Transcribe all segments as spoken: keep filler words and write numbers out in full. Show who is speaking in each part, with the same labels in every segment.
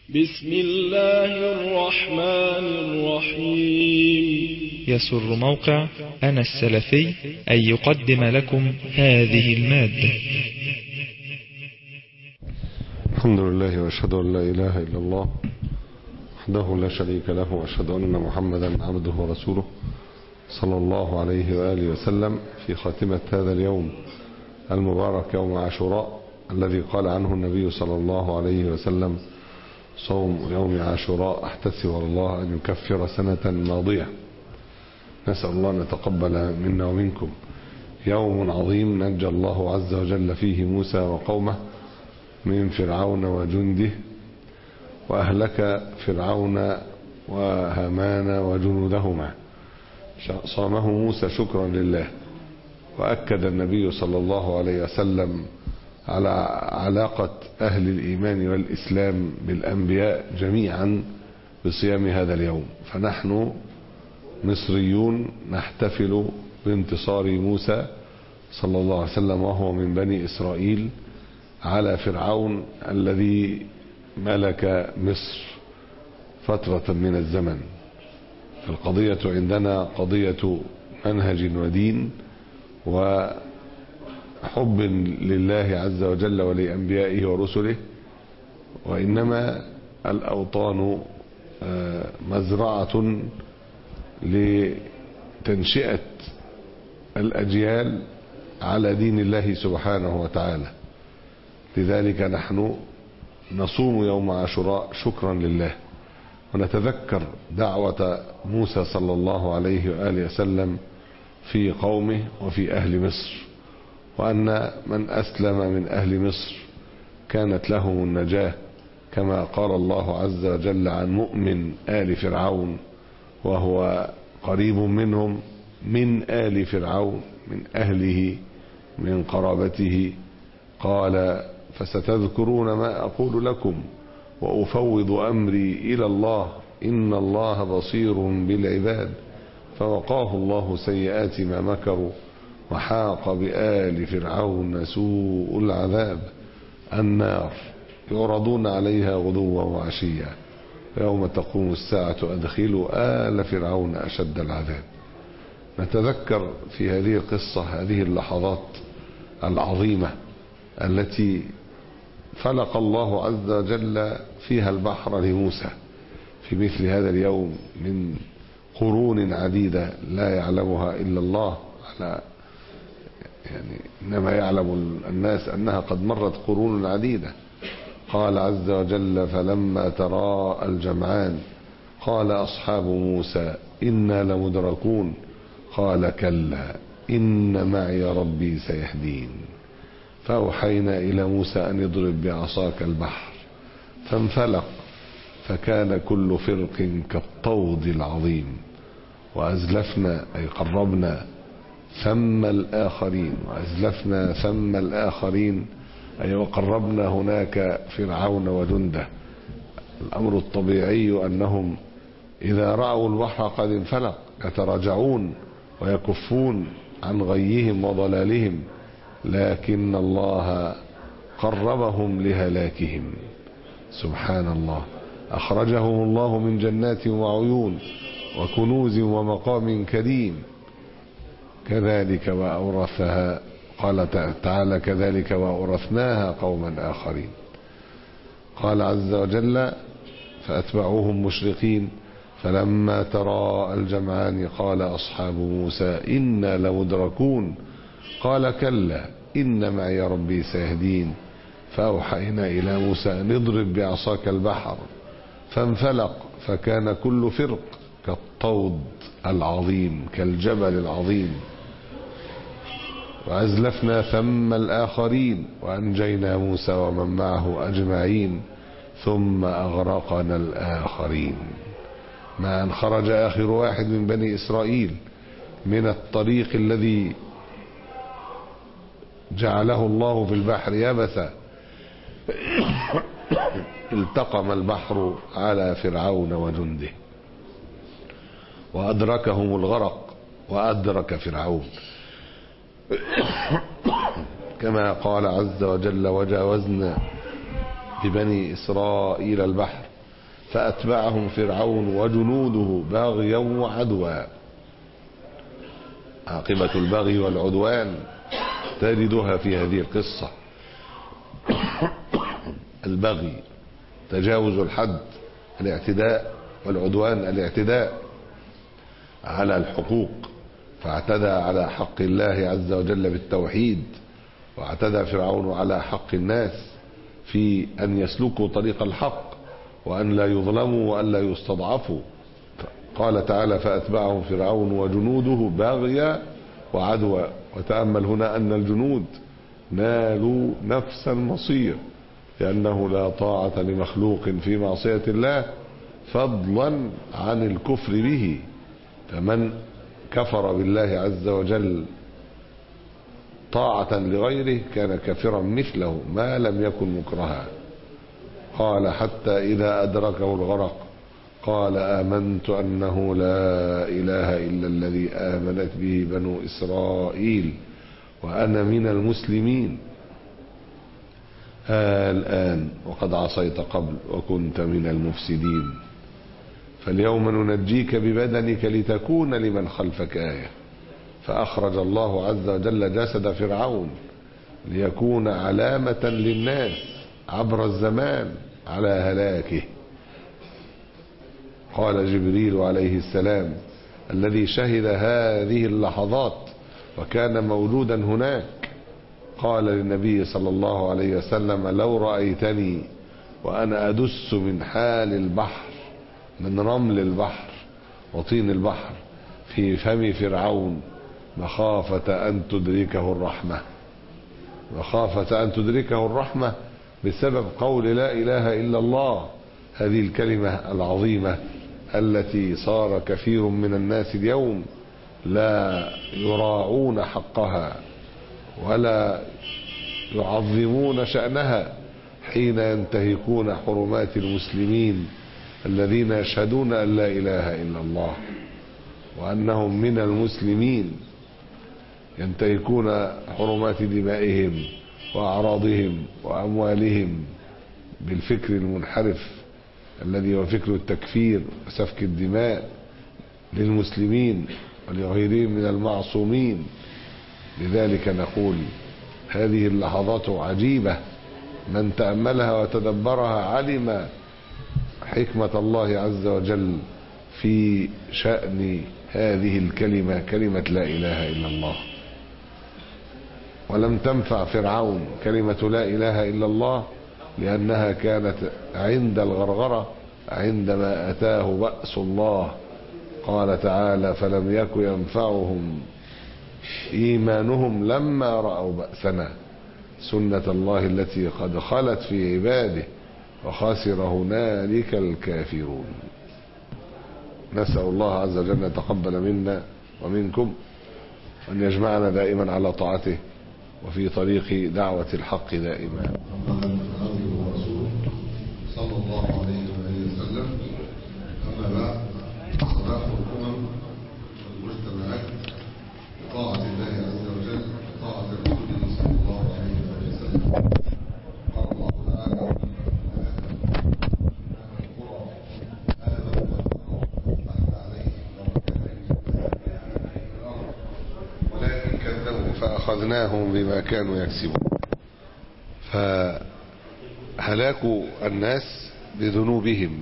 Speaker 1: بسم الله الرحمن الرحيم.
Speaker 2: يسر موقع أنا السلفي أن يقدم لكم هذه المادة.
Speaker 3: الحمد لله وأشهد أن لا إله إلا الله وحده لا شريك له، وأشهد أن محمدا عبده ورسوله صلى الله عليه وآله وسلم، في خاتمة هذا اليوم المبارك يوم عاشوراء الذي قال عنه النبي صلى الله عليه وسلم: صوم يوم عاشوراء أحتسب على الله أن يكفر سنة ماضية. نسأل الله أن يتقبل منا ومنكم. يوم عظيم نجى الله عز وجل فيه موسى وقومه من فرعون وجنده، وأهلك فرعون وهامان وجنودهما. صامه موسى شكرا لله، وأكد النبي صلى الله عليه وسلم على علاقة أهل الإيمان والإسلام بالأنبياء جميعا بصيام هذا اليوم. فنحن مصريون نحتفل بانتصار موسى صلى الله عليه وسلم وهو من بني إسرائيل على فرعون الذي ملك مصر فترة من الزمن. القضية عندنا قضية منهج ودين وحب لله عز وجل ولأنبيائه ورسله، وإنما الأوطان مزرعة لتنشئة الأجيال على دين الله سبحانه وتعالى. لذلك نحن نصوم يوم عاشوراء شكرا لله، ونتذكر دعوة موسى صلى الله عليه وآله وسلم في قومه وفي أهل مصر، وأن من أسلم من أهل مصر كانت لهم النجاة، كما قال الله عز وجل عن مؤمن آل فرعون وهو قريب منهم، من آل فرعون، من أهله من قرابته. قال: فستذكرون ما أقول لكم وأفوض أمري إلى الله إن الله بصير بالعباد. فوقاه الله سيئات ما مكروا وحاق بآل فرعون سوء العذاب. النار يعرضون عليها غدوا وعشيا يوم تقوم الساعة أدخلوا آل فرعون أشد العذاب. نتذكر في هذه القصة هذه اللحظات العظيمة التي فلق الله عز وجل فيها البحر لموسى في مثل هذا اليوم من قرون عديدة لا يعلمها إلا الله، على يعني إنما يعلم الناس أنها قد مرت قرون عديدة. قال عز وجل: فلما تراءى الجمعان قال أصحاب موسى إنا لمدركون قال كلا إن معي ربي سيهدين. فأوحينا إلى موسى أن يضرب بعصاك البحر فانفلق فكان كل فرق كالطود العظيم وأزلفنا أي قربنا ثم الآخرين وأزلفنا ثم الآخرين أي وقربنا هناك فرعون وجنده. الأمر الطبيعي أنهم إذا رأوا البحر قد انفلق يتراجعون ويكفون عن غيهم وضلالهم، لكن الله قربهم لهلاكهم. سبحان الله، أخرجهم الله من جنات وعيون وكنوز ومقام كريم. كذلك وأورثها، قال تعالى: كذلك وأورثناها قوما آخرين. قال عز وجل: فأتبعوهم مشرقين فلما تراءى الجمعان قال أصحاب موسى إنا لمدركون قال كلا إن معي ربي سيهدين. فأوحينا إلى موسى أن اضرب بعصاك البحر فانفلق فكان كل فرق كالطود العظيم كالجبل العظيم وأزلفنا ثم الآخرين وأنجينا موسى ومن معه أجمعين ثم أغرقنا الآخرين. ما أن خرج آخر واحد من بني إسرائيل من الطريق الذي جعله الله في البحر يبسا التقم البحر على فرعون وجنده وأدركهم الغرق وأدرك فرعون، كما قال عز وجل: وجاوزنا ببني إسرائيل البحر فأتبعهم فرعون وجنوده بغيا وعدوا. عاقبة البغي والعدوان تجدها في هذه القصة. البغي تجاوز الحد، الاعتداء، والعدوان الاعتداء على الحقوق، فاعتدى على حق الله عز وجل بالتوحيد، واعتدى فرعون على حق الناس في أن يسلكوا طريق الحق وأن لا يظلموا وأن لا يستضعفوا. قال تعالى فأتبعهم فرعون وجنوده بغيا وعدوا. وتأمل هنا أن الجنود نالوا نفس المصير، لأنه لا طاعة لمخلوق في معصية الله فضلا عن الكفر به. فمن كفر بالله عز وجل طاعة لغيره كان كافرا مثله ما لم يكن مكرها. قال حتى إذا أدركه الغرق قال آمنت أنه لا إله إلا الذي آمنت به بنو إسرائيل وأنا من المسلمين. الآن وقد عصيت قبل وكنت من المفسدين، فاليوم ننجيك ببدنك لتكون لمن خلفك آية. فأخرج الله عز وجل جسد فرعون ليكون علامة للناس عبر الزمان على هلاكه. قال جبريل عليه السلام الذي شهد هذه اللحظات وكان موجودا هناك، قال للنبي صلى الله عليه وسلم لو رأيتني وأنا أدس من حال البحر، من رمل البحر وطين البحر في فم فرعون مخافة أن تدركه الرحمة، مخافة أن تدركه الرحمة بسبب قول لا إله إلا الله، هذه الكلمة العظيمة التي صار كثير من الناس اليوم لا يراعون حقها ولا يعظمون شأنها حين ينتهكون حرمات المسلمين الذين يشهدون أن لا إله إلا الله وأنهم من المسلمين، ينتهكون حرمات دمائهم وأعراضهم وأموالهم بالفكر المنحرف الذي هو فكر التكفير وسفك الدماء للمسلمين ولغيرهم من المعصومين. لذلك نقول هذه اللحظات عجيبة، من تأملها وتدبرها علم حكمة الله عز وجل في شأن هذه الكلمة، كلمة لا إله إلا الله. ولم تنفع فرعون كلمة لا إله إلا الله لأنها كانت عند الغرغرة عندما أتاه بأس الله. قال تعالى فلم يك ينفعهم إيمانهم لما رأوا بأسنا سنة الله التي قد خلت في عباده وخسر هنالك الكافرون. نسأل الله عز وجل أن يتقبل منا ومنكم وأن يجمعنا دائما على طاعته وفي طريق دعوة الحق دائما. صلى الله عليه وسلم. أما بعد، صلاح الأمم والمجتمعات بطاعة الله عز وجل وطاعة رسوله صلى الله عليه وسلم. قال الله تعالى ولكن كذبوا فأخذناهم بما كانوا يكسبون. فهلاك الناس بذنوبهم.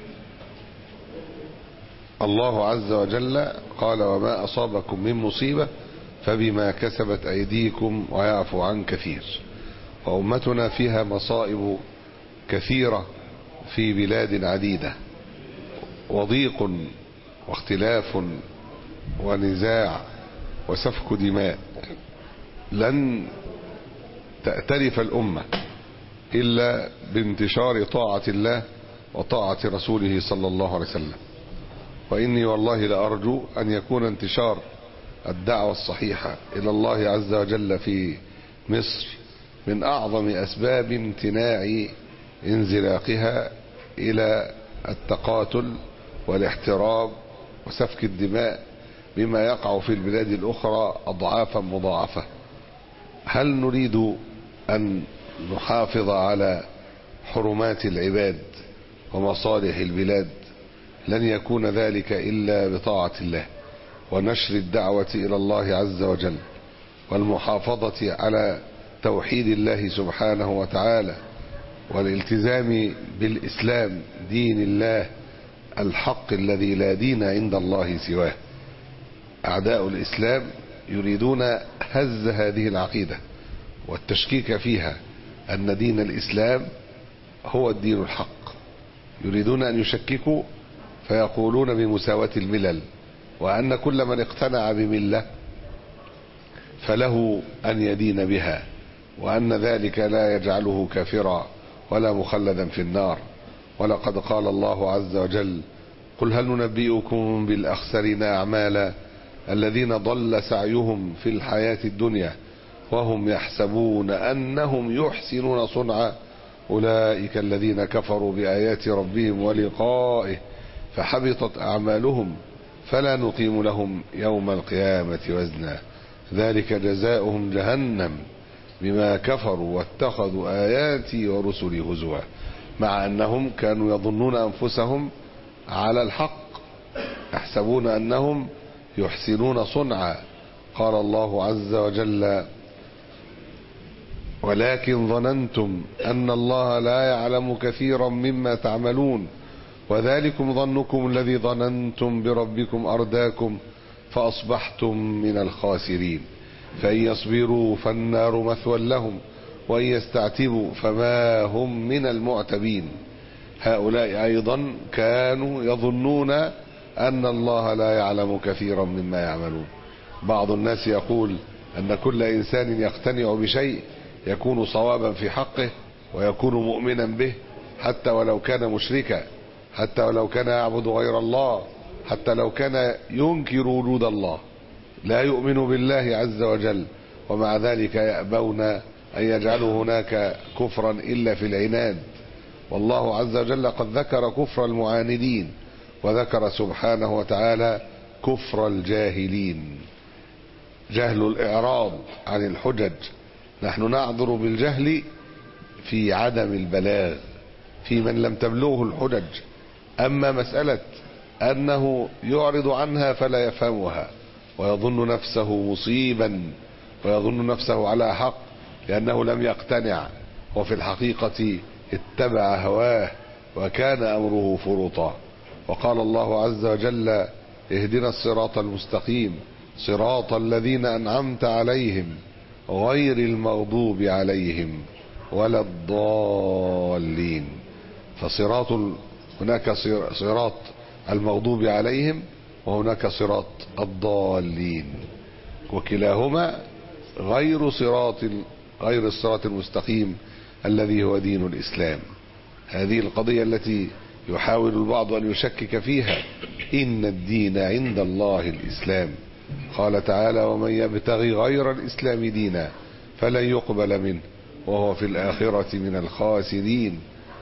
Speaker 3: الله عز وجل قال وما أصابكم من مصيبة فبما كسبت أيديكم ويعفو عن كثير. وأمتنا فيها مصائب كثيرة في بلاد عديدة، وضيق واختلاف ونزاع وسفك دماء. لن تأتلف الأمة إلا بانتشار طاعة الله وطاعة رسوله صلى الله عليه وسلم. وإني والله لأرجو أن يكون انتشار الدعوة الصحيحة إلى الله عز وجل في مصر من أعظم أسباب امتناع انزلاقها إلى التقاتل والاحتراب وسفك الدماء بما يقع في البلاد الأخرى أضعافا مضاعفة. هل نريد أن نحافظ على حرمات العباد ومصالح البلاد، لن يكون ذلك إلا بطاعة الله ونشر الدعوة إلى الله عز وجل والمحافظة على توحيد الله سبحانه وتعالى والالتزام بالإسلام دين الله الحق الذي لا دين عند الله سواه. أعداء الإسلام يريدون هز هذه العقيدة والتشكيك فيها، أن دين الإسلام هو الدين الحق. يريدون أن يشككوا فيقولون بمساواة الملل، وأن كل من اقتنع بملة فله أن يدين بها، وأن ذلك لا يجعله كافرا ولا مخلدا في النار. ولقد قال الله عز وجل: قل هل ننبئكم بالأخسرين أعمالا الذين ضل سعيهم في الحياة الدنيا وهم يحسبون أنهم يحسنون صنعا أولئك الذين كفروا بآيات ربهم ولقائه فحبطت أعمالهم فلا نقيم لهم يوم القيامة وزنا ذلك جزاؤهم جهنم بما كفروا واتخذوا آياتي ورسلي هزوا. مع أنهم كانوا يظنون أنفسهم على الحق، يحسبون أنهم يحسنون صنعا. قال الله عز وجل: ولكن ظننتم أن الله لا يعلم كثيرا مما تعملون وذلكم ظنكم الذي ظننتم بربكم أرداكم فأصبحتم من الخاسرين فإن يصبروا فالنار مثوى لهم وإن يستعتبوا فما هم من المعتبين. هؤلاء أيضا كانوا يظنون أن الله لا يعلم كثيرا مما يعملون. بعض الناس يقول أن كل إنسان يقتنع بشيء يكون صوابا في حقه ويكون مؤمنا به، حتى ولو كان مشركا، حتى ولو كان يعبد غير الله، حتى لو كان ينكر وجود الله، لا يؤمن بالله عز وجل، ومع ذلك يأبون أن يجعلوا هناك كفرا إلا في العناد. والله عز وجل قد ذكر كفر المعاندين، وذكر سبحانه وتعالى كفر الجاهلين، جهل الإعراض عن الحجج. نحن نعذر بالجهل في عدم البلاغ في من لم تبلغه الحجج، أما مسألة أنه يعرض عنها فلا يفهمها ويظن نفسه مصيبا ويظن نفسه على حق لأنه لم يقتنع، وفي الحقيقة اتبع هواه وكان أمره فرطا. وقال الله عز وجل: اهدنا الصراط المستقيم صراط الذين أنعمت عليهم غير المغضوب عليهم ولا الضالين. فصراط هناك صراط المغضوب عليهم وهناك صراط الضالين، وكلاهما غير صراط غير الصراط المستقيم الذي هو دين الإسلام. هذه القضية التي يحاول البعض أن يشكك فيها. إن الدين عند الله الإسلام. قال تعالى: ومن يبتغي غير الإسلام دينا فلن يقبل منه وهو في الآخرة من الخاسرين.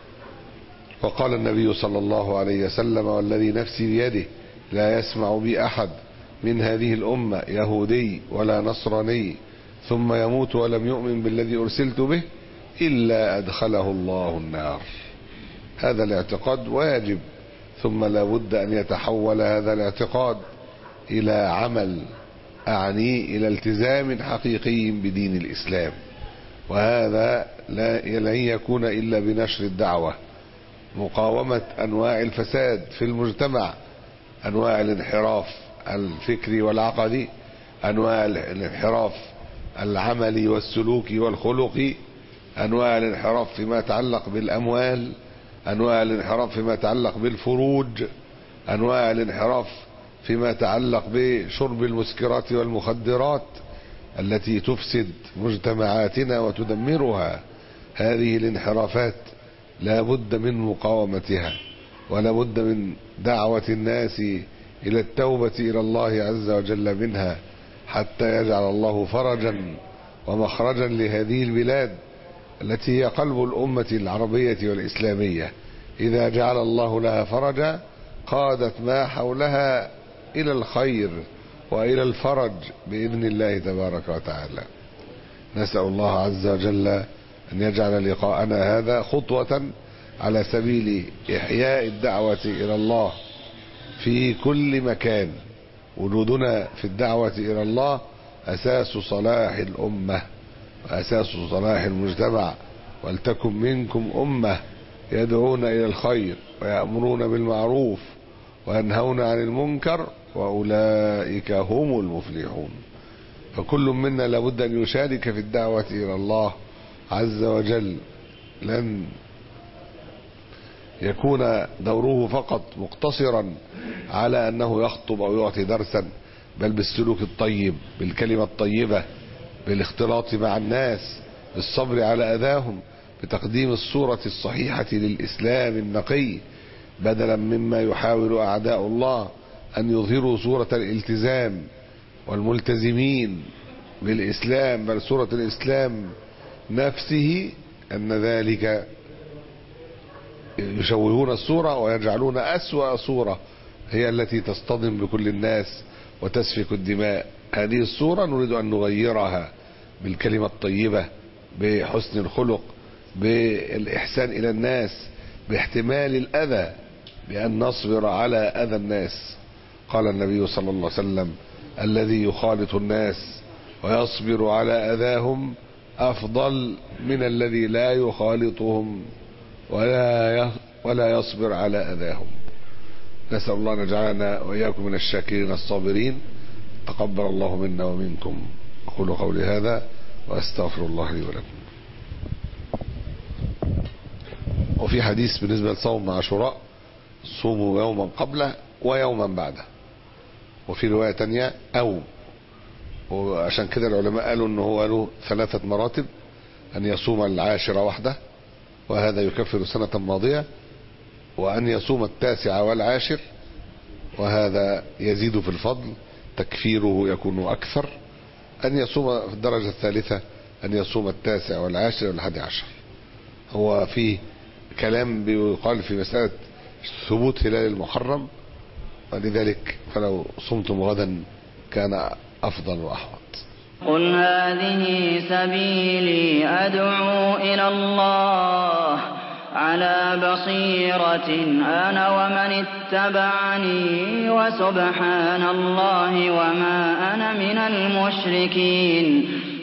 Speaker 3: وقال النبي صلى الله عليه وسلم: والذي نفسي بيده لا يسمع بي أحد من هذه الأمة يهودي ولا نصراني ثم يموت ولم يؤمن بالذي أرسلت به إلا أدخله الله النار. هذا الاعتقاد واجب، ثم لا بد أن يتحول هذا الاعتقاد إلى عمل، أعني إلى التزام حقيقي بدين الإسلام. وهذا لا لن يكون إلا بنشر الدعوة، مقاومة أنواع الفساد في المجتمع، أنواع الانحراف الفكري والعقدي، أنواع الانحراف العملي والسلوكي والخلقي، أنواع الانحراف فيما يتعلق بالأموال، أنواع الانحراف فيما يتعلق بالفروج، أنواع الانحراف فيما يتعلق بشرب المسكرات والمخدرات التي تفسد مجتمعاتنا وتدمرها. هذه الانحرافات لا بد من مقاومتها، ولا بد من دعوة الناس إلى التوبة إلى الله عز وجل منها، حتى يجعل الله فرجا ومخرجا لهذه البلاد التي هي قلب الأمة العربية والإسلامية. إذا جعل الله لها فرجا قادت ما حولها إلى الخير وإلى الفرج بإذن الله تبارك وتعالى. نسأل الله عز وجل أن يجعل لقاءنا هذا خطوة
Speaker 4: على سبيل إحياء الدعوة إلى الله في كل مكان. وجودنا في الدعوة إلى الله أساس صلاح الأمة وأساس صلاح المجتمع. ولتكن منكم أمة يدعون إلى الخير ويأمرون بالمعروف وينهون عن المنكر وأولئك هم المفلحون. فكل منا لابد أن يشارك في الدعوة إلى الله عز وجل. لن يكون دوره فقط مقتصرا على أنه يخطب أو يعطي درسا، بل بالسلوك الطيب، بالكلمة الطيبة، بالاختلاط مع الناس، بالصبر على أذاهم، بتقديم الصورة الصحيحة للإسلام النقي، بدلا مما يحاول أعداء الله أن يظهروا صورة الالتزام والملتزمين بالإسلام، بل صورة الإسلام نفسه، أن ذلك يشوهون الصورة ويجعلون أسوأ صورة هي التي تصطدم بكل الناس وتسفك الدماء. هذه الصورة نريد أن نغيرها بالكلمة الطيبة، بحسن الخلق، بالإحسان إلى الناس، باحتمال الأذى، بأن نصبر على أذى الناس. قال النبي صلى الله عليه وسلم: الذي يخالط الناس ويصبر على أذاهم أفضل من الذي لا يخالطهم ولا ولا يصبر على أذاهم. نسأل الله أن يجعلنا وإياكم من الشاكرين الصابرين. تقبل الله منا ومنكم. أقول قولي هذا وأستغفر الله لي ولكم. وفي حديث بالنسبة لصوم عاشوراء: صوموا يوما قبله ويوما بعده. وفي رواية تانية أو، وعشان كده العلماء قالوا أنه هو له ثلاثة مراتب: أن يصوم العاشرة وحده وهذا يكفر سنة ماضية، وأن يصوم التاسع والعاشر وهذا يزيد في الفضل تكفيره يكون أكثر، أن يصوم في الدرجة الثالثة أن يصوم التاسع والعاشر والحادي عشر. هو في كلام بيقال في مسألة ثبوت هلال المحرم، ولذلك فلو صمتم غدا كان أفضل وأحوط.
Speaker 5: قل هذه سبيلي أدعو إلى الله على بصيرة أنا ومن اتبعني وسبحان الله وما أنا من المشركين.